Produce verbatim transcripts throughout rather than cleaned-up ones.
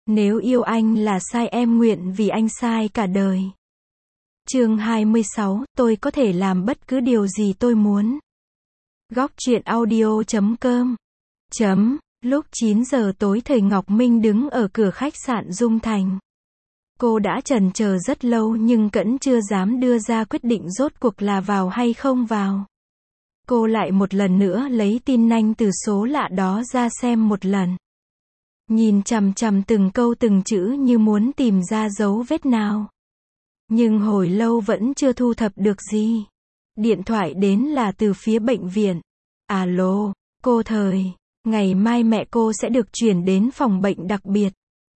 Nếu yêu anh là sai em nguyện vì anh sai cả đời. Chương hai mươi sáu, tôi có thể làm bất cứ điều gì tôi muốn. Góc truyện audio chấm com chấm Lúc chín giờ tối Thời Ngọc Minh đứng ở cửa khách sạn Dung Thành. Cô đã chần chờ rất lâu nhưng vẫn chưa dám đưa ra quyết định rốt cuộc là vào hay không vào. Cô lại một lần nữa lấy tin nhanh từ số lạ đó ra xem một lần. Nhìn chằm chằm từng câu từng chữ như muốn tìm ra dấu vết nào. Nhưng hồi lâu vẫn chưa thu thập được gì. Điện thoại đến là từ phía bệnh viện. Alo, cô Thời, ngày mai mẹ cô sẽ được chuyển đến phòng bệnh đặc biệt.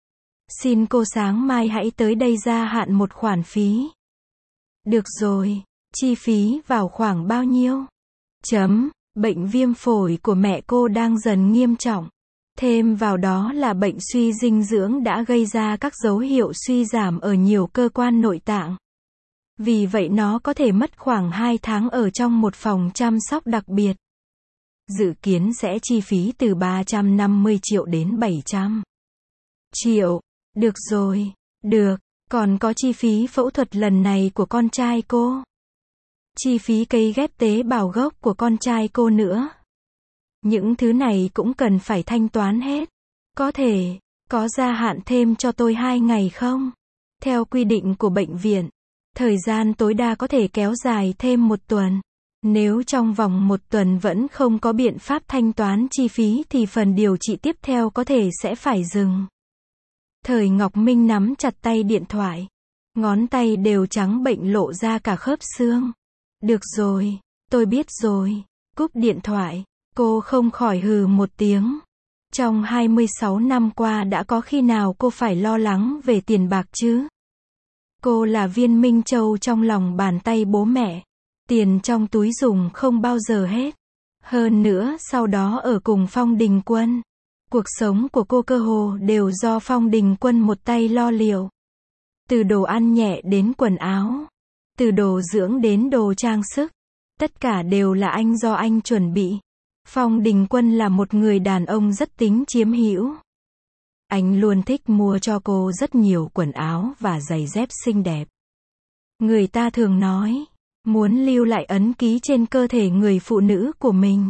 Xin cô sáng mai hãy tới đây gia hạn một khoản phí. Được rồi, chi phí vào khoảng bao nhiêu? Chấm, bệnh viêm phổi của mẹ cô đang dần nghiêm trọng. Thêm vào đó là bệnh suy dinh dưỡng đã gây ra các dấu hiệu suy giảm ở nhiều cơ quan nội tạng. Vì vậy nó có thể mất khoảng hai tháng ở trong một phòng chăm sóc đặc biệt. Dự kiến sẽ chi phí từ ba trăm năm mươi triệu đến bảy trăm triệu. Được rồi, được, còn có chi phí phẫu thuật lần này của con trai cô. Chi phí cấy ghép tế bào gốc của con trai cô nữa. Những thứ này cũng cần phải thanh toán hết. Có thể, có gia hạn thêm cho tôi hai ngày không? Theo quy định của bệnh viện, thời gian tối đa có thể kéo dài thêm một tuần. Nếu trong vòng một tuần vẫn không có biện pháp thanh toán chi phí thì phần điều trị tiếp theo có thể sẽ phải dừng. Thời Ngọc Minh nắm chặt tay điện thoại. Ngón tay đều trắng bệnh lộ ra cả khớp xương. Được rồi, tôi biết rồi. Cúp điện thoại, cô không khỏi hừ một tiếng. Trong hai mươi sáu năm qua đã có khi nào cô phải lo lắng về tiền bạc chứ? Cô là viên minh châu trong lòng bàn tay bố mẹ. Tiền trong túi dùng không bao giờ hết. Hơn nữa sau đó ở cùng Phong Đình Quân. Cuộc sống của cô cơ hồ đều do Phong Đình Quân một tay lo liệu. Từ đồ ăn nhẹ đến quần áo. Từ đồ dưỡng đến đồ trang sức. Tất cả đều là anh do anh chuẩn bị. Phong Đình Quân là một người đàn ông rất tính chiếm hữu. Anh luôn thích mua cho cô rất nhiều quần áo và giày dép xinh đẹp. Người ta thường nói, muốn lưu lại ấn ký trên cơ thể người phụ nữ của mình.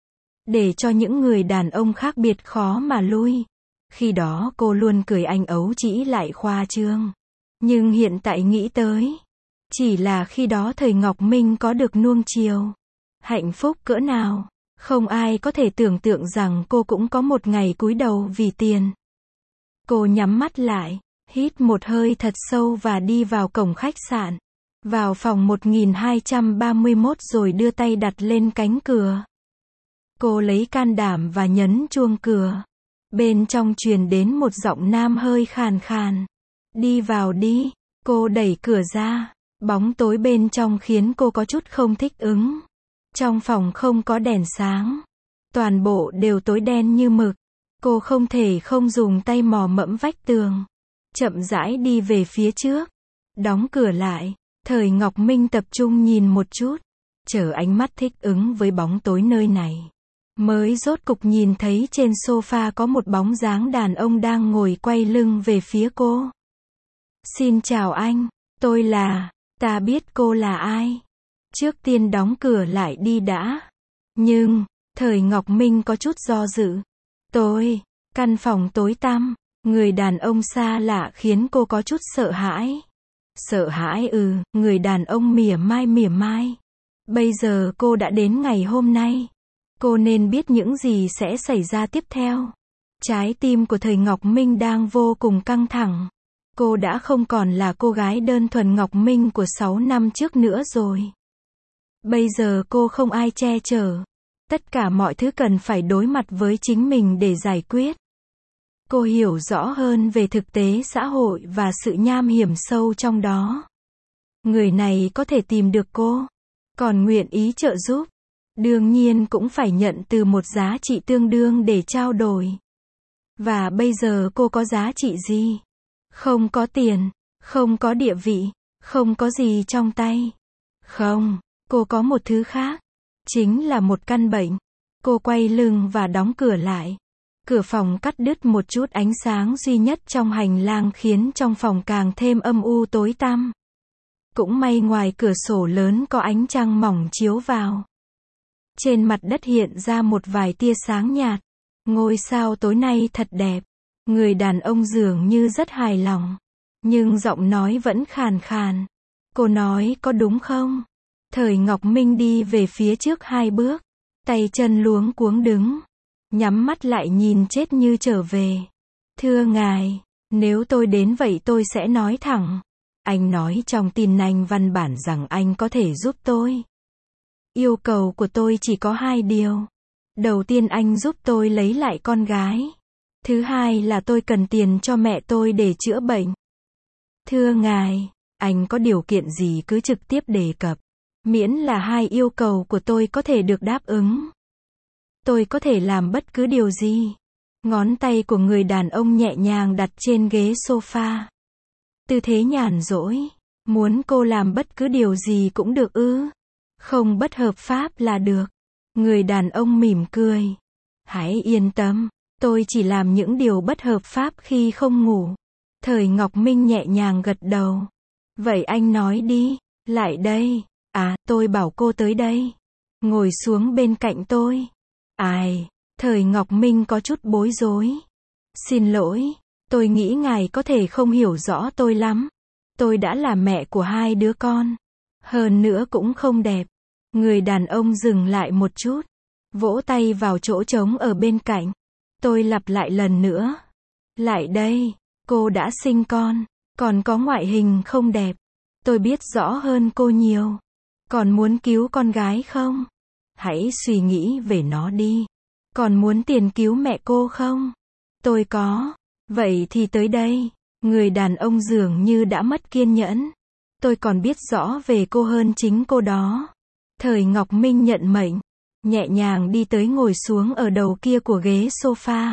Để cho những người đàn ông khác biệt khó mà lui. Khi đó cô luôn cười anh ấu trĩ lại khoa trương. Nhưng hiện tại nghĩ tới, chỉ là khi đó Thời Ngọc Minh có được nuông chiều. Hạnh phúc cỡ nào, không ai có thể tưởng tượng rằng cô cũng có một ngày cúi đầu vì tiền. Cô nhắm mắt lại, hít một hơi thật sâu và đi vào cổng khách sạn. Vào phòng một nghìn hai trăm ba mươi mốt rồi đưa tay đặt lên cánh cửa. Cô lấy can đảm và nhấn chuông cửa. Bên trong truyền đến một giọng nam hơi khàn khàn. Đi vào đi. Cô đẩy cửa ra. Bóng tối bên trong khiến cô có chút không thích ứng. Trong phòng không có đèn sáng. Toàn bộ đều tối đen như mực. Cô không thể không dùng tay mò mẫm vách tường. Chậm rãi đi về phía trước. Đóng cửa lại. Thời Ngọc Minh tập trung nhìn một chút. Chờ ánh mắt thích ứng với bóng tối nơi này. Mới rốt cục nhìn thấy trên sofa có một bóng dáng đàn ông đang ngồi quay lưng về phía cô. Xin chào anh, tôi là, ta biết cô là ai. Trước tiên đóng cửa lại đi đã. Nhưng, Thời Ngọc Minh có chút do dự. Tôi, căn phòng tối tăm, người đàn ông xa lạ khiến cô có chút sợ hãi. Sợ hãi ừ, người đàn ông mỉa mai mỉa mai. Bây giờ cô đã đến ngày hôm nay. Cô nên biết những gì sẽ xảy ra tiếp theo. Trái tim của Thời Ngọc Minh đang vô cùng căng thẳng. Cô đã không còn là cô gái đơn thuần Ngọc Minh của sáu năm trước nữa rồi. Bây giờ cô không ai che chở. Tất cả mọi thứ cần phải đối mặt với chính mình để giải quyết. Cô hiểu rõ hơn về thực tế xã hội và sự nham hiểm sâu trong đó. Người này có thể tìm được cô, còn nguyện ý trợ giúp. Đương nhiên cũng phải nhận từ một giá trị tương đương để trao đổi. Và bây giờ cô có giá trị gì? Không có tiền, không có địa vị, không có gì trong tay. Không, cô có một thứ khác. Chính là một căn bệnh. Cô quay lưng và đóng cửa lại. Cửa phòng cắt đứt một chút ánh sáng duy nhất trong hành lang khiến trong phòng càng thêm âm u tối tăm. Cũng may ngoài cửa sổ lớn có ánh trăng mỏng chiếu vào. Trên mặt đất hiện ra một vài tia sáng nhạt. Ngôi sao tối nay thật đẹp. Người đàn ông dường như rất hài lòng. Nhưng giọng nói vẫn khàn khàn. Cô nói có đúng không? Thời Ngọc Minh đi về phía trước hai bước. Tay chân luống cuống đứng. Nhắm mắt lại nhìn chết như trở về. Thưa ngài, nếu tôi đến vậy tôi sẽ nói thẳng. Anh nói trong tin anh văn bản rằng anh có thể giúp tôi. Yêu cầu của tôi chỉ có hai điều. Đầu tiên anh giúp tôi lấy lại con gái. Thứ hai là tôi cần tiền cho mẹ tôi để chữa bệnh. Thưa ngài, anh có điều kiện gì cứ trực tiếp đề cập. Miễn là hai yêu cầu của tôi có thể được đáp ứng. Tôi có thể làm bất cứ điều gì. Ngón tay của người đàn ông nhẹ nhàng đặt trên ghế sofa. Tư thế nhàn rỗi. Muốn cô làm bất cứ điều gì cũng được ư? Không bất hợp pháp là được. Người đàn ông mỉm cười. Hãy yên tâm. Tôi chỉ làm những điều bất hợp pháp khi không ngủ. Thời Ngọc Minh nhẹ nhàng gật đầu. Vậy anh nói đi. Lại đây. À, tôi bảo cô tới đây. Ngồi xuống bên cạnh tôi. Ai? Thời Ngọc Minh có chút bối rối. Xin lỗi. Tôi nghĩ ngài có thể không hiểu rõ tôi lắm. Tôi đã là mẹ của hai đứa con. Hơn nữa cũng không đẹp. Người đàn ông dừng lại một chút. Vỗ tay vào chỗ trống ở bên cạnh. Tôi lặp lại lần nữa. Lại đây. Cô đã sinh con. Còn có ngoại hình không đẹp. Tôi biết rõ hơn cô nhiều. Còn muốn cứu con gái không? Hãy suy nghĩ về nó đi. Còn muốn tiền cứu mẹ cô không? Tôi có. Vậy thì tới đây. Người đàn ông dường như đã mất kiên nhẫn. Tôi còn biết rõ về cô hơn chính cô đó. Thời Ngọc Minh nhận mệnh. Nhẹ nhàng đi tới ngồi xuống ở đầu kia của ghế sofa.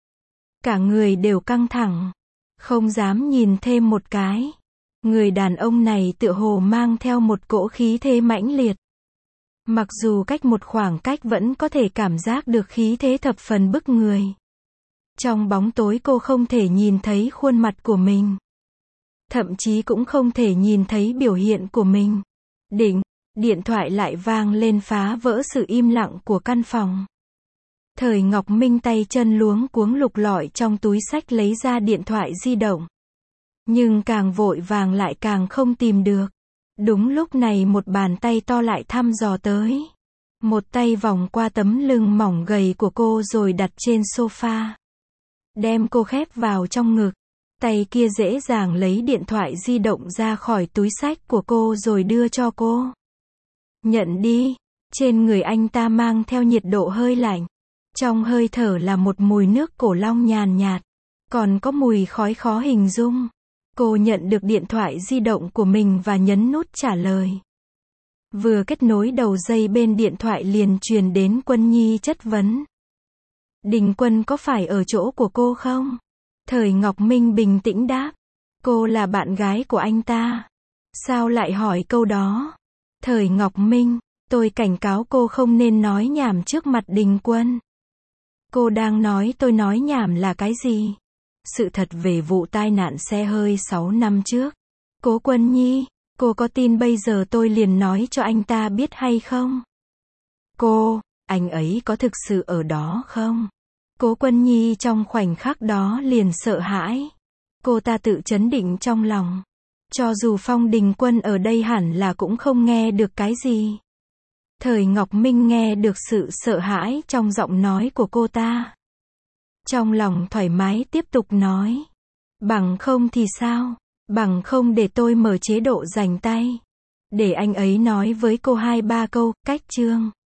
Cả người đều căng thẳng. Không dám nhìn thêm một cái. Người đàn ông này tựa hồ mang theo một cỗ khí thế mãnh liệt. Mặc dù cách một khoảng cách vẫn có thể cảm giác được khí thế thập phần bức người. Trong bóng tối cô không thể nhìn thấy khuôn mặt của mình. Thậm chí cũng không thể nhìn thấy biểu hiện của mình. Đỉnh, điện thoại lại vang lên phá vỡ sự im lặng của căn phòng. Thời Ngọc Minh tay chân luống cuống lục lọi trong túi xách lấy ra điện thoại di động. Nhưng càng vội vàng lại càng không tìm được. Đúng lúc này một bàn tay to lại thăm dò tới. Một tay vòng qua tấm lưng mỏng gầy của cô rồi đặt trên sofa. Đem cô khép vào trong ngực. Tay kia dễ dàng lấy điện thoại di động ra khỏi túi xách của cô rồi đưa cho cô. Nhận đi. Trên người anh ta mang theo nhiệt độ hơi lạnh. Trong hơi thở là một mùi nước cổ long nhàn nhạt. Còn có mùi khói khó hình dung. Cô nhận được điện thoại di động của mình và nhấn nút trả lời. Vừa kết nối đầu dây bên điện thoại liền truyền đến Quân Nhi chất vấn. Đình Quân có phải ở chỗ của cô không? Thời Ngọc Minh bình tĩnh đáp. Cô là bạn gái của anh ta. Sao lại hỏi câu đó? Thời Ngọc Minh, tôi cảnh cáo cô không nên nói nhảm trước mặt Đình Quân. Cô đang nói tôi nói nhảm là cái gì? Sự thật về vụ tai nạn xe hơi sáu năm trước. Cố Quân Nhi, cô có tin bây giờ tôi liền nói cho anh ta biết hay không? Cô, anh ấy có thực sự ở đó không? Cố Quân Nhi trong khoảnh khắc đó liền sợ hãi. Cô ta tự trấn định trong lòng. Cho dù Phong Đình Quân ở đây hẳn là cũng không nghe được cái gì. Thời Ngọc Minh nghe được sự sợ hãi trong giọng nói của cô ta. Trong lòng thoải mái tiếp tục nói. Bằng không thì sao? Bằng không để tôi mở chế độ dành tay. Để anh ấy nói với cô hai ba câu, cách chương.